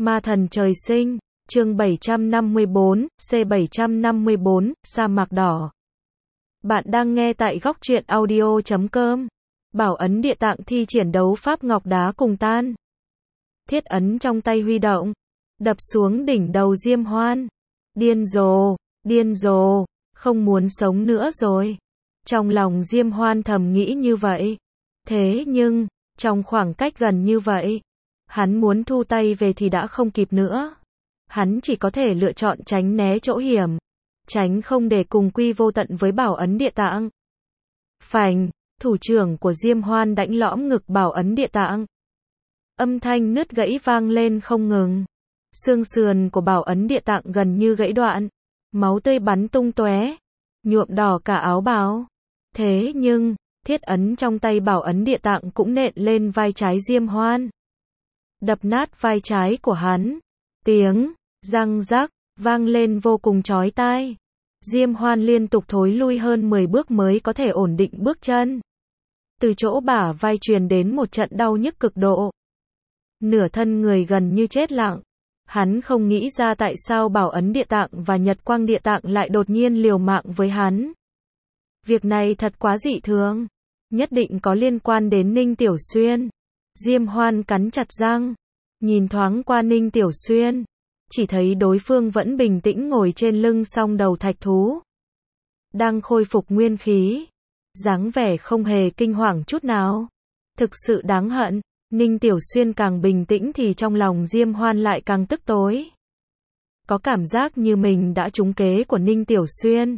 Ma thần trời sinh, chương 754, C754, sa mạc đỏ. Bạn đang nghe tại góc truyện audio.com. Bảo ấn địa tạng thi triển đấu pháp ngọc đá cùng tan. Thiết ấn trong tay huy động, đập xuống đỉnh đầu Diêm Hoan. Điên rồ, không muốn sống nữa rồi. Trong lòng Diêm Hoan thầm nghĩ như vậy. Thế nhưng, trong khoảng cách gần như vậy, hắn muốn thu tay về thì đã không kịp nữa. Hắn chỉ có thể lựa chọn tránh né chỗ hiểm, tránh không để cùng quy vô tận với bảo ấn địa tạng. Phành, thủ trưởng của Diêm Hoan đánh lõm ngực bảo ấn địa tạng. Âm thanh nứt gãy vang lên không ngừng. Xương sườn của bảo ấn địa tạng gần như gãy đoạn. Máu tươi bắn tung tóe, nhuộm đỏ cả áo bào. Thế nhưng, thiết ấn trong tay bảo ấn địa tạng cũng nện lên vai trái Diêm Hoan. Đập nát vai trái của hắn. Tiếng răng rắc vang lên vô cùng chói tai. Diêm Hoan liên tục thối lui hơn 10 bước mới có thể ổn định bước chân. Từ chỗ bả vai truyền đến một trận đau nhức cực độ. Nửa thân người gần như chết lặng. Hắn không nghĩ ra tại sao bảo ấn địa tạng và nhật quang địa tạng lại đột nhiên liều mạng với hắn. Việc này thật quá dị thường. Nhất định có liên quan đến Ninh Tiểu Xuyên. Diêm Hoan cắn chặt răng, nhìn thoáng qua Ninh Tiểu Xuyên, chỉ thấy đối phương vẫn bình tĩnh ngồi trên lưng song đầu thạch thú, đang khôi phục nguyên khí, dáng vẻ không hề kinh hoàng chút nào. Thực sự đáng hận. Ninh Tiểu Xuyên càng bình tĩnh thì trong lòng Diêm Hoan lại càng tức tối. Có cảm giác như mình đã trúng kế của Ninh Tiểu Xuyên.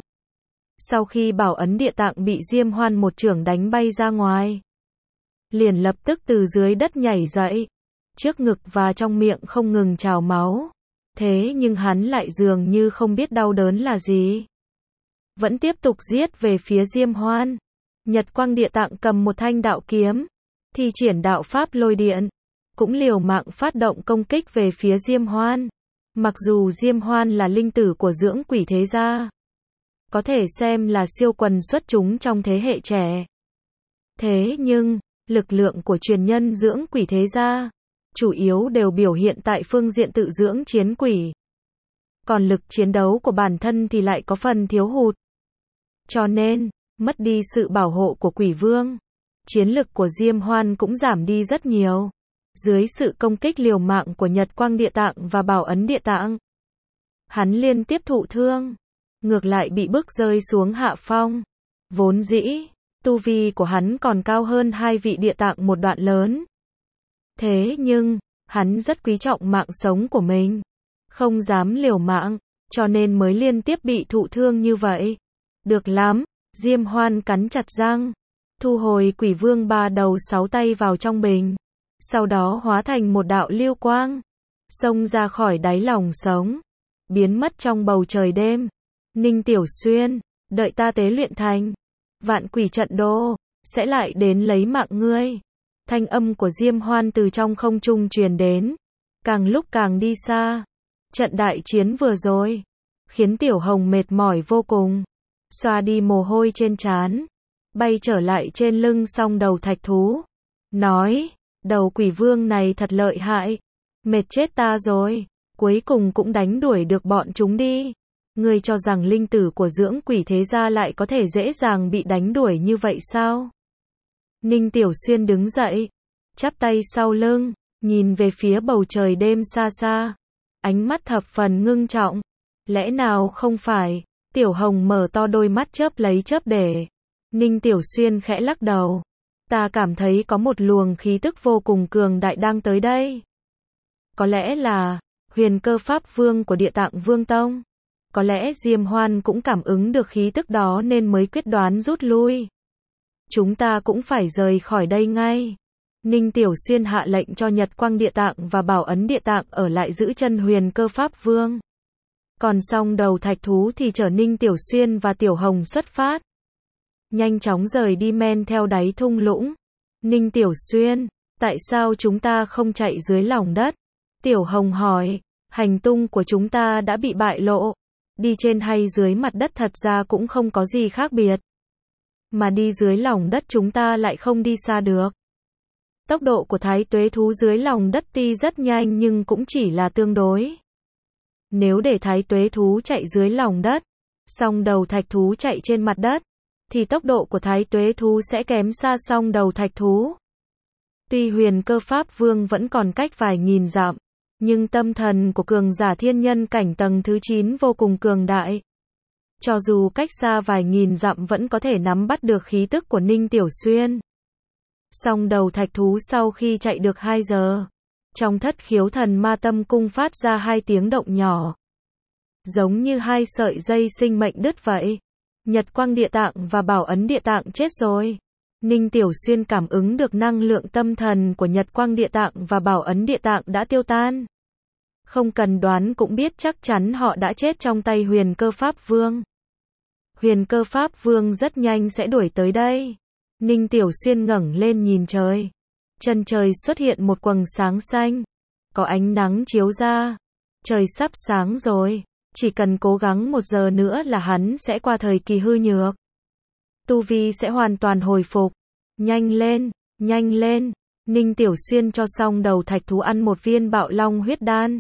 Sau khi bảo ấn địa tạng bị Diêm Hoan một chưởng đánh bay ra ngoài, liền lập tức từ dưới đất nhảy dậy, trước ngực và trong miệng không ngừng trào máu. Thế nhưng hắn lại dường như không biết đau đớn là gì, vẫn tiếp tục giết về phía Diêm Hoan. Nhật quang địa tạng cầm một thanh đạo kiếm, thi triển đạo pháp lôi điện, cũng liều mạng phát động công kích về phía Diêm Hoan. Mặc dù Diêm Hoan là linh tử của dưỡng quỷ thế gia, có thể xem là siêu quần xuất chúng trong thế hệ trẻ. Thế nhưng, lực lượng của truyền nhân dưỡng quỷ thế gia, chủ yếu đều biểu hiện tại phương diện tự dưỡng chiến quỷ. Còn lực chiến đấu của bản thân thì lại có phần thiếu hụt. Cho nên, mất đi sự bảo hộ của quỷ vương, chiến lực của Diêm Hoan cũng giảm đi rất nhiều. Dưới sự công kích liều mạng của nhật quang địa tạng và bảo ấn địa tạng, hắn liên tiếp thụ thương, ngược lại bị bức rơi xuống hạ phong. Vốn dĩ, tu vi của hắn còn cao hơn hai vị địa tạng một đoạn lớn. Thế nhưng, hắn rất quý trọng mạng sống của mình, không dám liều mạng, cho nên mới liên tiếp bị thụ thương như vậy. Được lắm, Diêm Hoan cắn chặt răng, thu hồi quỷ vương ba đầu sáu tay vào trong bình, sau đó hóa thành một đạo lưu quang, xông ra khỏi đáy lòng sống, biến mất trong bầu trời đêm. Ninh Tiểu Xuyên, đợi ta tế luyện thành vạn quỷ trận đồ, sẽ lại đến lấy mạng ngươi. Thanh âm của Diêm Hoan từ trong không trung truyền đến, càng lúc càng đi xa. Trận đại chiến vừa rồi khiến Tiểu Hồng mệt mỏi vô cùng, xoa đi mồ hôi trên trán, bay trở lại trên lưng song đầu thạch thú, nói, đầu quỷ vương này thật lợi hại, mệt chết ta rồi, cuối cùng cũng đánh đuổi được bọn chúng đi. Ngươi cho rằng linh tử của dưỡng quỷ thế gia lại có thể dễ dàng bị đánh đuổi như vậy sao? Ninh Tiểu Xuyên đứng dậy, chắp tay sau lưng, nhìn về phía bầu trời đêm xa xa, ánh mắt thập phần ngưng trọng. Lẽ nào không phải? Tiểu Hồng mở to đôi mắt chớp lấy chớp để. Ninh Tiểu Xuyên khẽ lắc đầu. Ta cảm thấy có một luồng khí tức vô cùng cường đại đang tới đây. Có lẽ là huyền cơ pháp vương của Địa Tạng Vương Tông. Có lẽ Diêm Hoan cũng cảm ứng được khí tức đó nên mới quyết đoán rút lui. Chúng ta cũng phải rời khỏi đây ngay. Ninh Tiểu Xuyên hạ lệnh cho Nhật quang địa tạng và bảo ấn địa tạng ở lại giữ chân huyền cơ pháp vương. Còn song đầu thạch thú thì chở Ninh Tiểu Xuyên và Tiểu Hồng xuất phát, nhanh chóng rời đi men theo đáy thung lũng. Ninh Tiểu Xuyên, tại sao chúng ta không chạy dưới lòng đất? Tiểu Hồng hỏi, hành tung của chúng ta đã bị bại lộ. Đi trên hay dưới mặt đất thật ra cũng không có gì khác biệt. Mà đi dưới lòng đất chúng ta lại không đi xa được. Tốc độ của thái tuế thú dưới lòng đất tuy rất nhanh nhưng cũng chỉ là tương đối. Nếu để thái tuế thú chạy dưới lòng đất, song đầu thạch thú chạy trên mặt đất, thì tốc độ của thái tuế thú sẽ kém xa song đầu thạch thú. Tuy Huyền Cơ Pháp Vương vẫn còn cách vài nghìn dặm, nhưng tâm thần của cường giả thiên nhân cảnh tầng thứ 9 vô cùng cường đại. Cho dù cách xa vài nghìn dặm vẫn có thể nắm bắt được khí tức của Ninh Tiểu Xuyên. Song đầu thạch thú sau khi chạy được 2 giờ, trong Thất Khiếu Thần Ma Tâm Cung phát ra 2 tiếng động nhỏ. Giống như 2 sợi dây sinh mệnh đứt vậy. Nhật Quang Địa Tạng và Bảo Ấn Địa Tạng chết rồi. Ninh Tiểu Xuyên cảm ứng được năng lượng tâm thần của Nhật Quang Địa Tạng và Bảo Ấn Địa Tạng đã tiêu tan. Không cần đoán cũng biết chắc chắn họ đã chết trong tay Huyền Cơ Pháp Vương. Huyền Cơ Pháp Vương rất nhanh sẽ đuổi tới đây. Ninh Tiểu Xuyên ngẩng lên nhìn trời. Chân trời xuất hiện một quầng sáng xanh. Có ánh nắng chiếu ra. Trời sắp sáng rồi. Chỉ cần cố gắng 1 giờ nữa là hắn sẽ qua thời kỳ hư nhược. Tu vi sẽ hoàn toàn hồi phục. Nhanh lên, nhanh lên. Ninh Tiểu Xuyên cho xong đầu thạch thú ăn một viên bạo long huyết đan.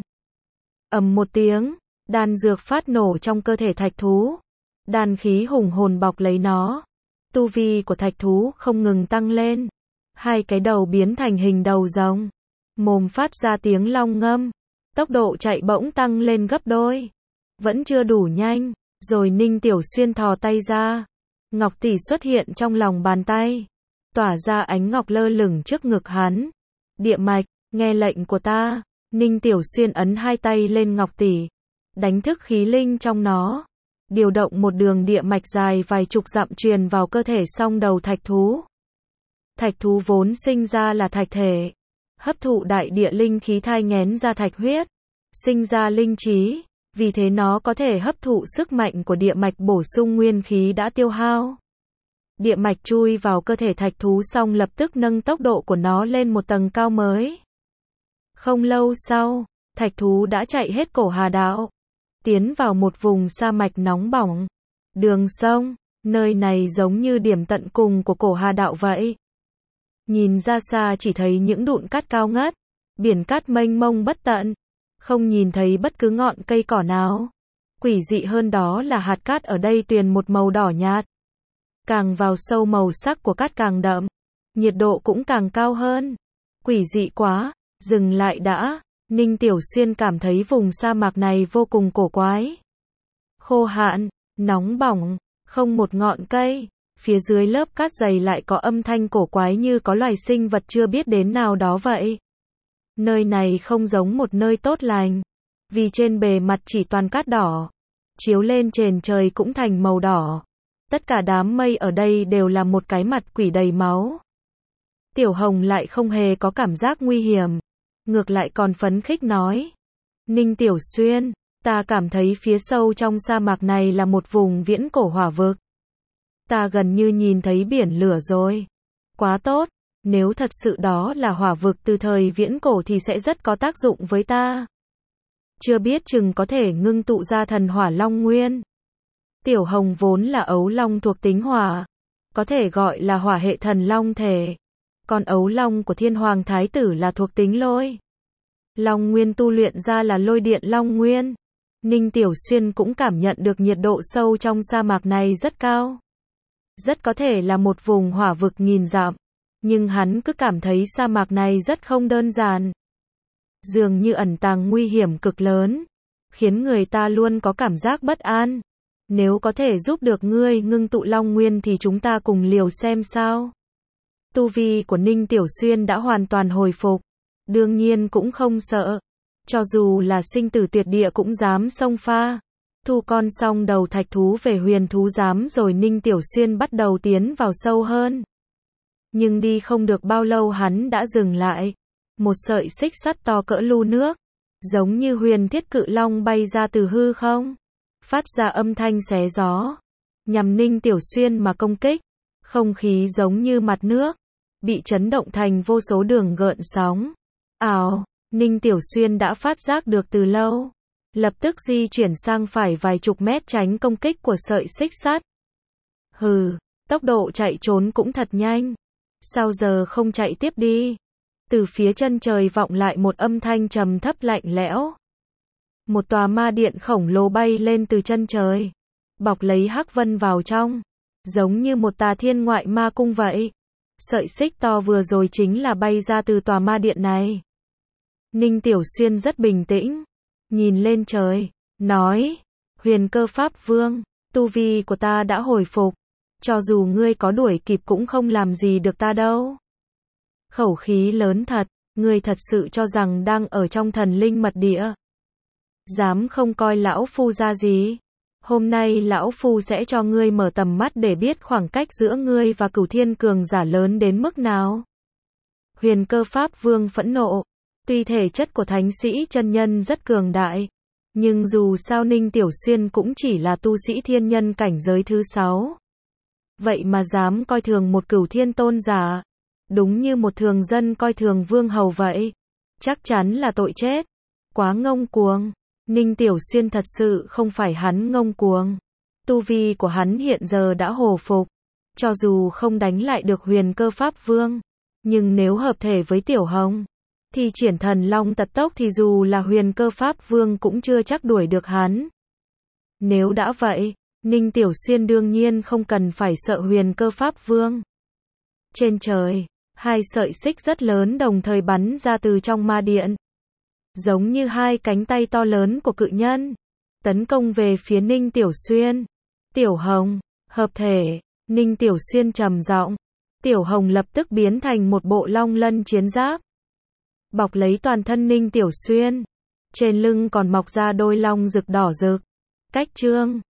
Ầm một tiếng, đan dược phát nổ trong cơ thể thạch thú. Đan khí hùng hồn bọc lấy nó. Tu vi của thạch thú không ngừng tăng lên. 2 cái đầu biến thành hình đầu rồng. Mồm phát ra tiếng long ngâm. Tốc độ chạy bỗng tăng lên gấp đôi. Vẫn chưa đủ nhanh, rồi Ninh Tiểu Xuyên thò tay ra. Ngọc tỷ xuất hiện trong lòng bàn tay. Tỏa ra ánh ngọc lơ lửng trước ngực hắn. Địa mạch, nghe lệnh của ta. Ninh Tiểu Xuyên ấn 2 tay lên ngọc tỷ. Đánh thức khí linh trong nó. Điều động một đường địa mạch dài vài chục dặm truyền vào cơ thể song đầu thạch thú. Thạch thú vốn sinh ra là thạch thể. Hấp thụ đại địa linh khí thai nghén ra thạch huyết. Sinh ra linh trí. Vì thế nó có thể hấp thụ sức mạnh của địa mạch bổ sung nguyên khí đã tiêu hao. Địa mạch chui vào cơ thể thạch thú xong lập tức nâng tốc độ của nó lên một tầng cao mới. Không lâu sau, thạch thú đã chạy hết Cổ Hà Đạo. Tiến vào một vùng sa mạch nóng bỏng. Đường sông, nơi này giống như điểm tận cùng của Cổ Hà Đạo vậy. Nhìn ra xa chỉ thấy những đụn cát cao ngất. Biển cát mênh mông bất tận. Không nhìn thấy bất cứ ngọn cây cỏ nào. Quỷ dị hơn đó là hạt cát ở đây tuyền một màu đỏ nhạt. Càng vào sâu màu sắc của cát càng đậm. Nhiệt độ cũng càng cao hơn. Quỷ dị quá, dừng lại đã. Ninh Tiểu Xuyên cảm thấy vùng sa mạc này vô cùng cổ quái. Khô hạn, nóng bỏng, không một ngọn cây. Phía dưới lớp cát dày lại có âm thanh cổ quái như có loài sinh vật chưa biết đến nào đó vậy. Nơi này không giống một nơi tốt lành. Vì trên bề mặt chỉ toàn cát đỏ. Chiếu lên trên trời cũng thành màu đỏ. Tất cả đám mây ở đây đều là một cái mặt quỷ đầy máu. Tiểu Hồng lại không hề có cảm giác nguy hiểm. Ngược lại còn phấn khích nói. Ninh Tiểu Xuyên, ta cảm thấy phía sâu trong sa mạc này là một vùng viễn cổ hỏa vực. Ta gần như nhìn thấy biển lửa rồi. Quá tốt, nếu thật sự đó là hỏa vực từ thời viễn cổ thì sẽ rất có tác dụng với ta. Chưa biết chừng có thể ngưng tụ ra thần hỏa long nguyên. Tiểu Hồng vốn là ấu long thuộc tính hỏa, có thể gọi là hỏa hệ thần long thể. Còn ấu long của Thiên Hoàng Thái tử là thuộc tính lôi. Long nguyên tu luyện ra là lôi điện long nguyên. Ninh Tiểu Xuyên cũng cảm nhận được nhiệt độ sâu trong sa mạc này rất cao. Rất có thể là một vùng hỏa vực nghìn dặm. Nhưng hắn cứ cảm thấy sa mạc này rất không đơn giản. Dường như ẩn tàng nguy hiểm cực lớn. Khiến người ta luôn có cảm giác bất an. Nếu có thể giúp được ngươi ngưng tụ long nguyên thì chúng ta cùng liều xem sao. Tu vi của Ninh Tiểu Xuyên đã hoàn toàn hồi phục. Đương nhiên cũng không sợ. Cho dù là sinh tử tuyệt địa cũng dám xông pha. Thu con xong đầu thạch thú về huyền thú giám rồi Ninh Tiểu Xuyên bắt đầu tiến vào sâu hơn. Nhưng đi không được bao lâu hắn đã dừng lại. Một sợi xích sắt to cỡ lu nước. Giống như huyền thiết cự long bay ra từ hư không. Phát ra âm thanh xé gió. Nhằm Ninh Tiểu Xuyên mà công kích. Không khí giống như mặt nước. Bị chấn động thành vô số đường gợn sóng. Ào, Ninh Tiểu Xuyên đã phát giác được từ lâu. Lập tức di chuyển sang phải vài chục mét tránh công kích của sợi xích sắt. Hừ, tốc độ chạy trốn cũng thật nhanh. Sao giờ không chạy tiếp đi? Từ phía chân trời vọng lại một âm thanh trầm thấp lạnh lẽo. Một tòa ma điện khổng lồ bay lên từ chân trời, bọc lấy hắc vân vào trong, giống như một tà thiên ngoại ma cung vậy. Sợi xích to vừa rồi chính là bay ra từ tòa ma điện này. Ninh Tiểu Xuyên rất bình tĩnh, nhìn lên trời, nói, Huyền Cơ Pháp Vương, tu vi của ta đã hồi phục, cho dù ngươi có đuổi kịp cũng không làm gì được ta đâu. Khẩu khí lớn thật, ngươi thật sự cho rằng đang ở trong thần linh mật địa. Dám không coi lão phu ra gì? Hôm nay lão phu sẽ cho ngươi mở tầm mắt để biết khoảng cách giữa ngươi và Cửu Thiên cường giả lớn đến mức nào. Huyền Cơ Pháp Vương phẫn nộ, tuy thể chất của thánh sĩ chân nhân rất cường đại, nhưng dù sao Ninh Tiểu Xuyên cũng chỉ là tu sĩ thiên nhân cảnh giới thứ 6. Vậy mà dám coi thường một Cửu Thiên tôn giả, đúng như một thường dân coi thường vương hầu vậy. Chắc chắn là tội chết. Quá ngông cuồng. Ninh Tiểu Xuyên thật sự không phải hắn ngông cuồng. Tu vi của hắn hiện giờ đã hồi phục. Cho dù không đánh lại được Huyền Cơ Pháp Vương, nhưng nếu hợp thể với Tiểu Hồng, thì triển thần long tật tốc thì dù là Huyền Cơ Pháp Vương cũng chưa chắc đuổi được hắn. Nếu đã vậy, Ninh Tiểu Xuyên đương nhiên không cần phải sợ Huyền Cơ Pháp Vương. Trên trời, hai sợi xích rất lớn đồng thời bắn ra từ trong ma điện, giống như hai cánh tay to lớn của cự nhân, tấn công về phía Ninh Tiểu Xuyên. Tiểu Hồng, hợp thể. Ninh Tiểu Xuyên trầm giọng. Tiểu Hồng lập tức biến thành một bộ long lân chiến giáp, bọc lấy toàn thân Ninh Tiểu Xuyên. Trên lưng còn mọc ra đôi long rực đỏ rực. Cách chương